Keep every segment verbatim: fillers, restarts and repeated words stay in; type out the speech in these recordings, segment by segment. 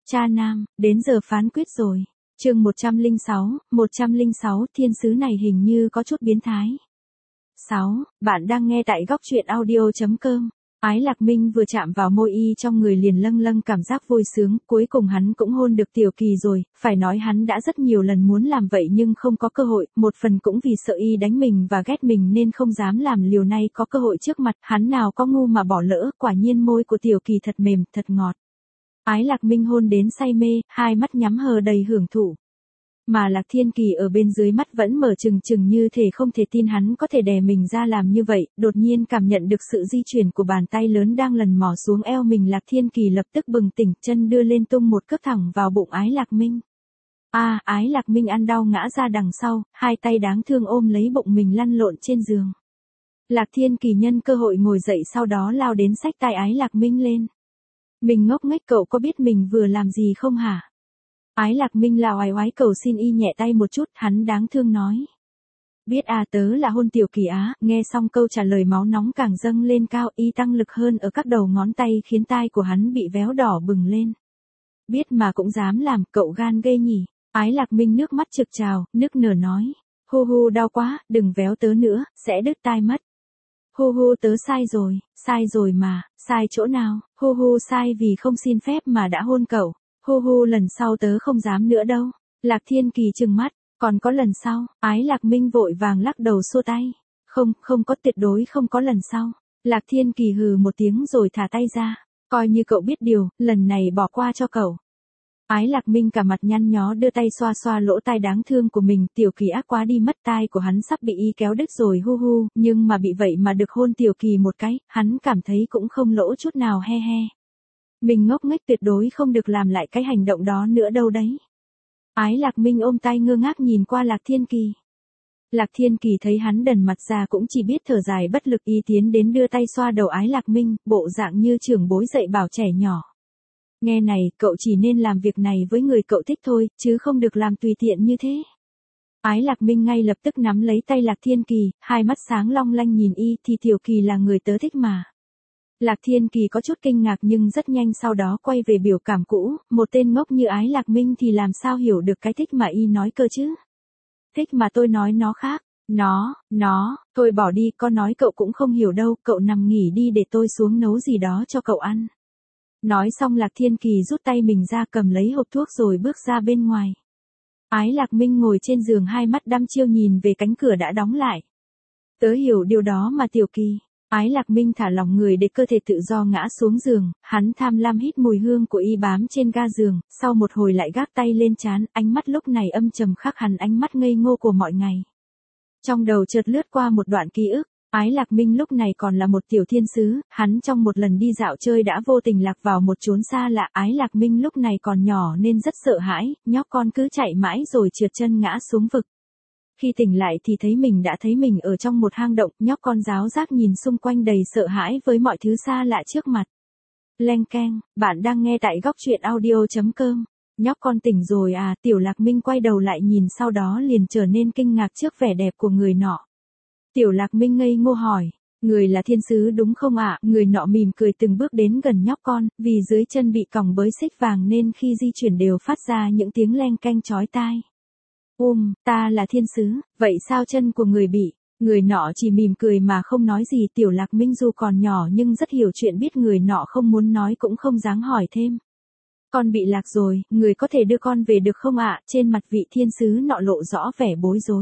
Cha nam, đến giờ phán quyết rồi. Chương một trăm lẻ sáu, một trăm lẻ sáu, thiên sứ này hình như có chút biến thái. sáu. Bạn đang nghe tại góc truyện audio chấm com. Ái Lạc Minh vừa chạm vào môi y trong người liền lâng lâng cảm giác vui sướng, cuối cùng hắn cũng hôn được Tiểu Kỳ rồi, phải nói hắn đã rất nhiều lần muốn làm vậy nhưng không có cơ hội, một phần cũng vì sợ y đánh mình và ghét mình nên không dám làm, liều nay có cơ hội trước mặt, hắn nào có ngu mà bỏ lỡ, quả nhiên môi của Tiểu Kỳ thật mềm, thật ngọt. Ái Lạc Minh hôn đến say mê, hai mắt nhắm hờ đầy hưởng thụ. Mà Lạc Thiên Kỳ ở bên dưới mắt vẫn mở trừng trừng như thể không thể tin hắn có thể đè mình ra làm như vậy, đột nhiên cảm nhận được sự di chuyển của bàn tay lớn đang lần mò xuống eo mình. Lạc Thiên Kỳ lập tức bừng tỉnh, chân đưa lên tung một cước thẳng vào bụng Ái Lạc Minh. A, à, Ái Lạc Minh ăn đau ngã ra đằng sau, hai tay đáng thương ôm lấy bụng mình lăn lộn trên giường. Lạc Thiên Kỳ nhân cơ hội ngồi dậy sau đó lao đến xách tay Ái Lạc Minh lên. Mình ngốc nghếch, cậu có biết mình vừa làm gì không hả? Ái Lạc Minh là oái oái cầu xin y nhẹ tay một chút, hắn đáng thương nói. Biết à, tớ là hôn Tiểu Kỳ á. Nghe xong câu trả lời máu nóng càng dâng lên cao, y tăng lực hơn ở các đầu ngón tay khiến tai của hắn bị véo đỏ bừng lên. Biết mà cũng dám làm, cậu gan ghê nhỉ. Ái Lạc Minh nước mắt trực trào, nức nở nói. Hu hu đau quá, đừng véo tớ nữa, sẽ đứt tai mất. Hu hu tớ sai rồi, sai rồi mà, sai chỗ nào? Hu hu sai vì không xin phép mà đã hôn cậu. Hu hu lần sau tớ không dám nữa đâu. Lạc Thiên Kỳ trừng mắt, còn có lần sau? Ái Lạc Minh vội vàng lắc đầu xua tay. Không, không có, tuyệt đối không có lần sau. Lạc Thiên Kỳ hừ một tiếng rồi thả tay ra. Coi như cậu biết điều, lần này bỏ qua cho cậu. Ái Lạc Minh cả mặt nhăn nhó đưa tay xoa xoa lỗ tai đáng thương của mình. Tiểu Kỳ ác quá đi mất, tai của hắn sắp bị y kéo đứt rồi. Hu hu, nhưng mà bị vậy mà được hôn Tiểu Kỳ một cái, hắn cảm thấy cũng không lỗ chút nào, he he. Mình ngốc nghếch, tuyệt đối không được làm lại cái hành động đó nữa đâu đấy. Ái Lạc Minh ôm tay ngơ ngác nhìn qua Lạc Thiên Kỳ. Lạc Thiên Kỳ thấy hắn đần mặt ra cũng chỉ biết thở dài bất lực, y tiến đến đưa tay xoa đầu Ái Lạc Minh, bộ dạng như trưởng bối dạy bảo trẻ nhỏ. Nghe này, cậu chỉ nên làm việc này với người cậu thích thôi, chứ không được làm tùy tiện như thế. Ái Lạc Minh ngay lập tức nắm lấy tay Lạc Thiên Kỳ, hai mắt sáng long lanh nhìn y, thì Tiểu Kỳ là người tớ thích mà. Lạc Thiên Kỳ có chút kinh ngạc nhưng rất nhanh sau đó quay về biểu cảm cũ, một tên ngốc như Ái Lạc Minh thì làm sao hiểu được cái thích mà y nói cơ chứ? Thích mà tôi nói nó khác, nó, nó, thôi bỏ đi, con nói cậu cũng không hiểu đâu, cậu nằm nghỉ đi để tôi xuống nấu gì đó cho cậu ăn. Nói xong Lạc Thiên Kỳ rút tay mình ra cầm lấy hộp thuốc rồi bước ra bên ngoài. Ái Lạc Minh ngồi trên giường hai mắt đăm chiêu nhìn về cánh cửa đã đóng lại. Tớ hiểu điều đó mà Tiểu Kỳ. Ái Lạc Minh thả lỏng người để cơ thể tự do ngã xuống giường, hắn tham lam hít mùi hương của y bám trên ga giường, sau một hồi lại gác tay lên trán, ánh mắt lúc này âm trầm khác hẳn ánh mắt ngây ngô của mọi ngày. Trong đầu chợt lướt qua một đoạn ký ức, Ái Lạc Minh lúc này còn là một tiểu thiên sứ, hắn trong một lần đi dạo chơi đã vô tình lạc vào một chốn xa lạ. Ái Lạc Minh lúc này còn nhỏ nên rất sợ hãi, nhóc con cứ chạy mãi rồi trượt chân ngã xuống vực. Khi tỉnh lại thì thấy mình đã thấy mình ở trong một hang động, nhóc con ráo rác nhìn xung quanh đầy sợ hãi với mọi thứ xa lạ trước mặt. Leng keng, bạn đang nghe tại góc truyện audio chấm com. Nhóc con tỉnh rồi à? Tiểu Lạc Minh quay đầu lại nhìn sau đó liền trở nên kinh ngạc trước vẻ đẹp của người nọ. Tiểu Lạc Minh ngây ngô hỏi, người là thiên sứ đúng không ạ? À? Người nọ mỉm cười từng bước đến gần nhóc con, vì dưới chân bị còng bới xích vàng nên khi di chuyển đều phát ra những tiếng leng keng chói tai. Ôm, ta là thiên sứ, vậy sao chân của người bị? Người nọ chỉ mỉm cười mà không nói gì. Tiểu Lạc Minh dù còn nhỏ nhưng rất hiểu chuyện, biết người nọ không muốn nói cũng không dám hỏi thêm. Con bị lạc rồi, người có thể đưa con về được không ạ? À? Trên mặt vị thiên sứ nọ lộ rõ vẻ bối rối.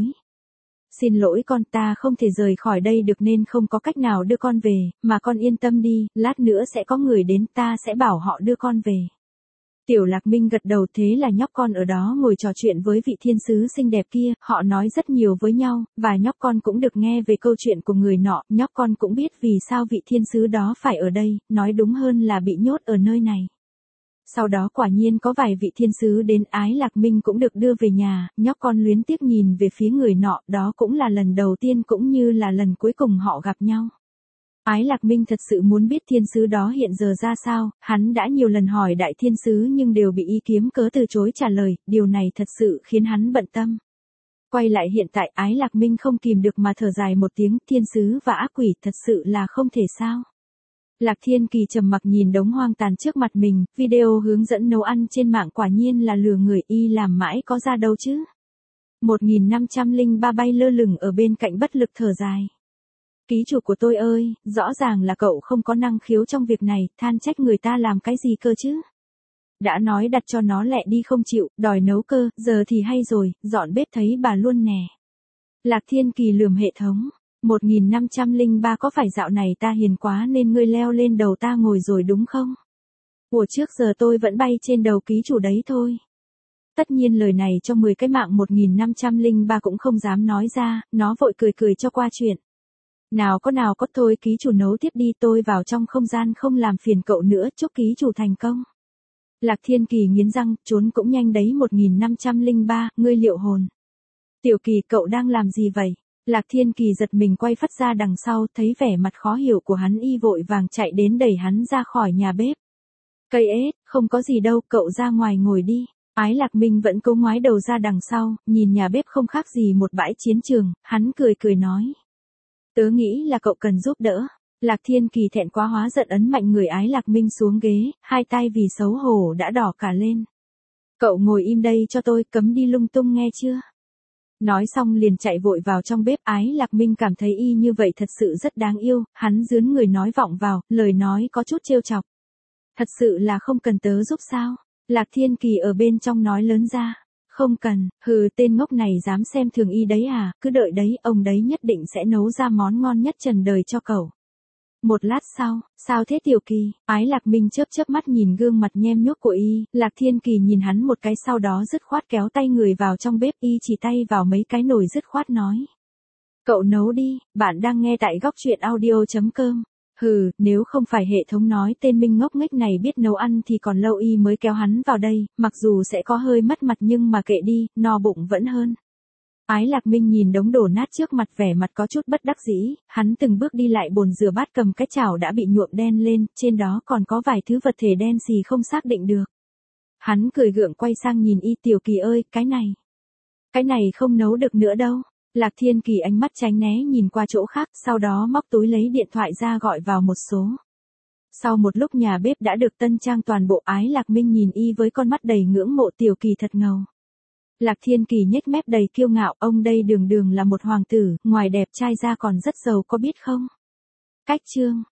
Xin lỗi con, ta không thể rời khỏi đây được nên không có cách nào đưa con về, mà con yên tâm đi, lát nữa sẽ có người đến, ta sẽ bảo họ đưa con về. Tiểu Lạc Minh gật đầu, thế là nhóc con ở đó ngồi trò chuyện với vị thiên sứ xinh đẹp kia, họ nói rất nhiều với nhau, và nhóc con cũng được nghe về câu chuyện của người nọ, nhóc con cũng biết vì sao vị thiên sứ đó phải ở đây, nói đúng hơn là bị nhốt ở nơi này. Sau đó quả nhiên có vài vị thiên sứ đến, Ái Lạc Minh cũng được đưa về nhà, nhóc con luyến tiếc nhìn về phía người nọ, đó cũng là lần đầu tiên cũng như là lần cuối cùng họ gặp nhau. Ái Lạc Minh thật sự muốn biết thiên sứ đó hiện giờ ra sao, hắn đã nhiều lần hỏi đại thiên sứ nhưng đều bị y kiếm cớ từ chối trả lời, điều này thật sự khiến hắn bận tâm. Quay lại hiện tại, Ái Lạc Minh không kìm được mà thở dài một tiếng, thiên sứ và ác quỷ thật sự là không thể sao. Lạc Thiên Kỳ trầm mặc nhìn đống hoang tàn trước mặt mình, video hướng dẫn nấu ăn trên mạng quả nhiên là lừa người, y làm mãi có ra đâu chứ. một nghìn năm trăm lẻ ba bay lơ lửng ở bên cạnh bất lực thở dài. Ký chủ của tôi ơi, rõ ràng là cậu không có năng khiếu trong việc này, than trách người ta làm cái gì cơ chứ. Đã nói đặt cho nó lẹ đi không chịu, đòi nấu cơ, giờ thì hay rồi, dọn bếp thấy bà luôn nè. Lạc Thiên Kỳ lườm hệ thống. một nghìn năm trăm lẻ ba có phải dạo này ta hiền quá nên ngươi leo lên đầu ta ngồi rồi đúng không? Ủa trước giờ tôi vẫn bay trên đầu ký chủ đấy thôi. Tất nhiên lời này cho mười cái mạng một nghìn năm trăm lẻ ba cũng không dám nói ra, nó vội cười cười cho qua chuyện. Nào có nào có thôi ký chủ nấu tiếp đi, tôi vào trong không gian không làm phiền cậu nữa, chúc ký chủ thành công. Lạc Thiên Kỳ nghiến răng, trốn cũng nhanh đấy một nghìn năm trăm lẻ ba, ngươi liệu hồn. Tiểu Kỳ cậu đang làm gì vậy? Lạc Thiên Kỳ giật mình quay phắt ra đằng sau, thấy vẻ mặt khó hiểu của hắn y vội vàng chạy đến đẩy hắn ra khỏi nhà bếp. Cây ế, không có gì đâu, cậu ra ngoài ngồi đi. Ái Lạc Minh vẫn cố ngoái đầu ra đằng sau, nhìn nhà bếp không khác gì một bãi chiến trường, hắn cười cười nói. Tớ nghĩ là cậu cần giúp đỡ. Lạc Thiên Kỳ thẹn quá hóa giận ấn mạnh người Ái Lạc Minh xuống ghế, hai tay vì xấu hổ đã đỏ cả lên. Cậu ngồi im đây cho tôi, cấm đi lung tung nghe chưa? Nói xong liền chạy vội vào trong bếp. Ái Lạc Minh cảm thấy y như vậy thật sự rất đáng yêu, hắn dướn người nói vọng vào, lời nói có chút trêu chọc. Thật sự là không cần tớ giúp sao? Lạc Thiên Kỳ ở bên trong nói lớn ra. Không cần, hừ tên ngốc này dám xem thường y đấy à, cứ đợi đấy, ông đấy nhất định sẽ nấu ra món ngon nhất trần đời cho cậu. Một lát sau, sao thế Tiểu Kỳ? Ái Lạc Minh chớp chớp mắt nhìn gương mặt nhem nhuốc của y, Lạc Thiên Kỳ nhìn hắn một cái sau đó dứt khoát kéo tay người vào trong bếp, y chỉ tay vào mấy cái nồi dứt khoát nói. Cậu nấu đi, bạn đang nghe tại góc truyện audio chấm com. Hừ, nếu không phải hệ thống nói tên Minh ngốc nghếch này biết nấu ăn thì còn lâu y mới kéo hắn vào đây, mặc dù sẽ có hơi mất mặt nhưng mà kệ đi, no bụng vẫn hơn. Ái Lạc Minh nhìn đống đổ nát trước mặt vẻ mặt có chút bất đắc dĩ, hắn từng bước đi lại bồn rửa bát cầm cái chảo đã bị nhuộm đen lên, trên đó còn có vài thứ vật thể đen xì không xác định được. Hắn cười gượng quay sang nhìn y Tiểu Kỳ ơi, cái này. Cái này không nấu được nữa đâu. Lạc Thiên Kỳ ánh mắt tránh né nhìn qua chỗ khác, sau đó móc túi lấy điện thoại ra gọi vào một số. Sau một lúc nhà bếp đã được tân trang toàn bộ. Ái Lạc Minh nhìn y với con mắt đầy ngưỡng mộ. Tiểu Kỳ thật ngầu. Lạc Thiên Kỳ nhếch mép đầy kiêu ngạo, ông đây đường đường là một hoàng tử, ngoài đẹp trai ra còn rất giàu có biết không? Cách chương